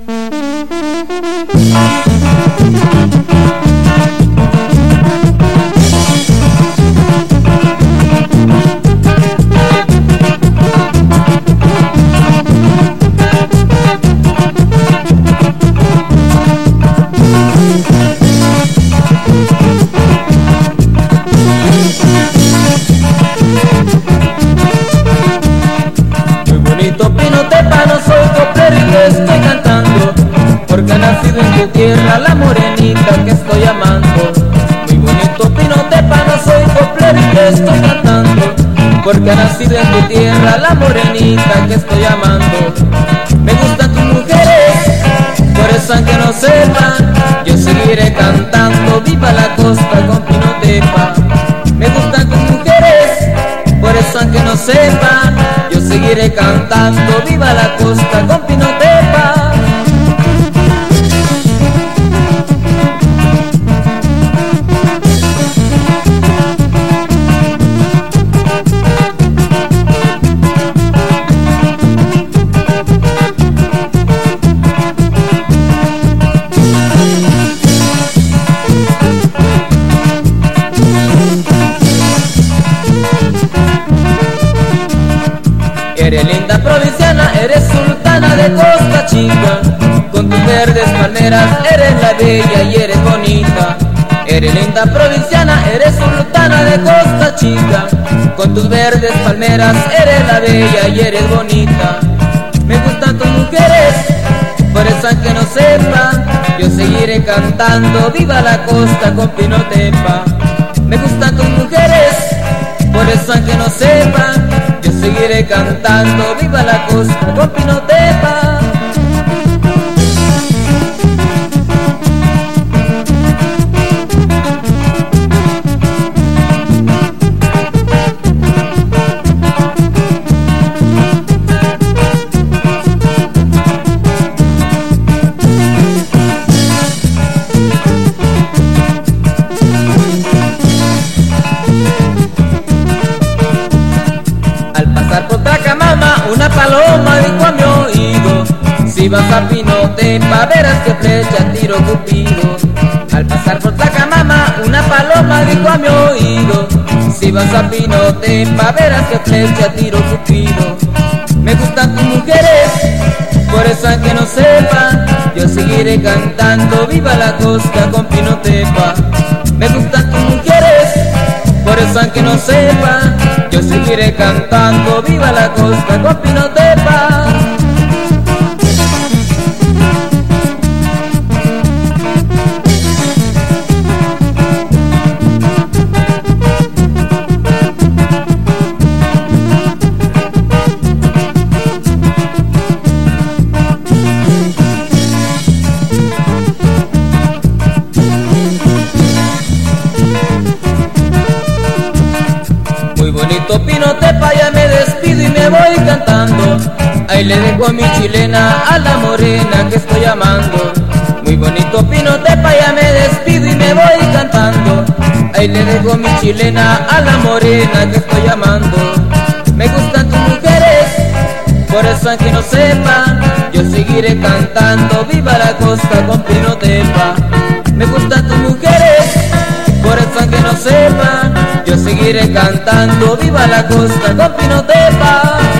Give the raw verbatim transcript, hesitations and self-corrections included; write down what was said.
Tierra, la morenita que estoy amando. Muy bonito Pino Tepa, no soy coplero y te estoy cantando, porque ha nacido en tu tierra la morenita que estoy amando. Me gustan tus mujeres, por eso aunque no sepan, yo seguiré cantando. Viva la costa con Pino Tepa. Me gustan tus mujeres, por eso aunque no sepan, yo seguiré cantando. Viva la costa con Pino Tepa. Eres linda provinciana, eres sultana de Costa Chica, con tus verdes palmeras eres la bella y eres bonita. Eres linda provinciana, eres sultana de Costa Chica, con tus verdes palmeras eres la bella y eres bonita. Me gustan tus mujeres, por eso aunque no sepan, yo seguiré cantando. Viva la costa con Pino Tepa. Me gustan tus mujeres, por eso aunque no sepan, yo seguiré cantando. Viva la costa con Pino Tepa. Una paloma dijo a mi oído: si vas a Pino Tepa verás que flecha tiro Cupido. Al pasar por Tlacamama, una paloma dijo a mi oído: si vas a Pino Tepa verás que flecha tiro Cupido. Me gustan tus mujeres, por eso aunque no sepan, yo seguiré cantando. Viva la costa con Pino Tepa. Me gustan tus mujeres, por eso aunque no sepan, yo seguiré cantando. Viva la costa con Pino Tepa. Muy bonito Pino Tepa, ya me despido y me voy cantando. Ahí le dejo a mi chilena, a la morena que estoy amando. Muy bonito Pino Tepa, ya me despido y me voy cantando. Ahí le dejo a mi chilena, a la morena que estoy amando. Me gustan tus mujeres, por eso aunque no sepan, yo seguiré cantando. Viva la costa con Pino Tepa. Me gustan tus mujeres, por eso aunque no sepan, yo seguiré cantando. Viva la costa con Pino Tepa.